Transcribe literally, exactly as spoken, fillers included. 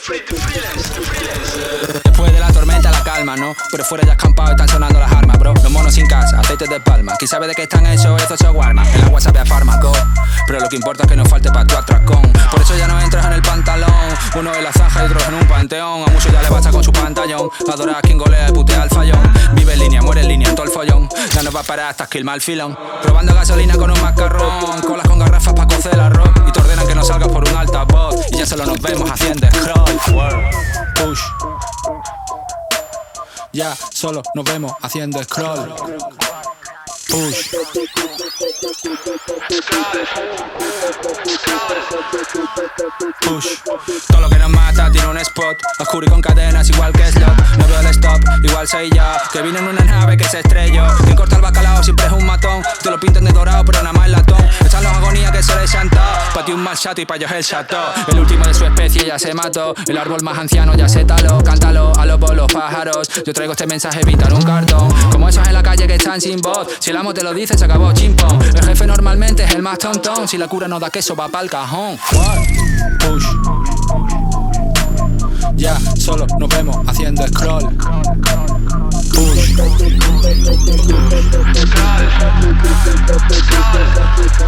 Después de la tormenta la calma, ¿no? Pero fuera ya escampado están sonando las armas, bro. Los monos sin casa, aceites de palma. ¿Quién sabe de qué están hechos estos shawarma? El agua sabe a fármaco, pero lo que importa es que no falte pa' tu atracón. Por eso ya no entras en el pantalón. Uno en la zanja y otro en un panteón. A muchos ya le basta con su pantallón. Adora a quien golea y putea al fallón. Vive en línea, muere en línea en todo el follón. Ya no va a parar hasta esquilma el filón. Probando gasolina con un mascarrón. Colas con garrafas pa' cocer el arroz. Y te ordenan que no salgas por un altavoz. Y ya solo nos vemos haciendo scroll. Push. Ya solo nos vemos haciendo scroll. Push. Push. Todo lo que nos mata tiene un spot. Oscuro y con cadenas igual que Slot. No veo el stop, igual soy yo. Que vine en una nave que se estrelló. Quien corta el bacalao siempre es un matón. Te lo pintan de dorado pero nada más el latón. Están los agonías que se les chantó. Pa' ti un mal chato y pa' ellos el chato. El último de su especie ya se mató. El árbol más anciano ya se taló. Cántalo a los bolos pájaros. Yo traigo este mensaje vital en un cartón. Como esos en la calle que están sin voz. Si el amo te lo dice se acabó chimpón. El jefe normalmente es el más tontón. Si la cura no da queso va pa'l cajón. Push. Ya solo nos vemos haciendo scroll. Push.